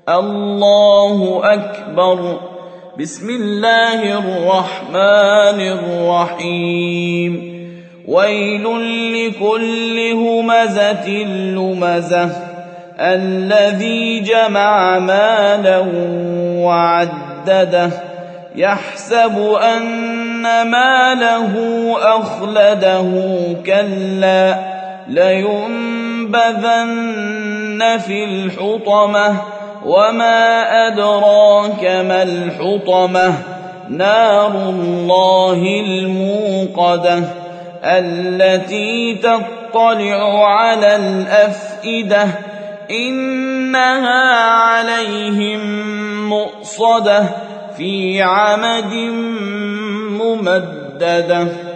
الله أكبر. بسم الله الرحمن الرحيم. ويل لكل همزة لمزة الذي جمع مالا وعدده يحسب أن ماله أخلده كلا لينبذن في الحطمة وما أدراك ما الحطمة نار الله الموقدة التي تطلع على الأفئدة إنها عليهم مؤصدة في عمد ممددة.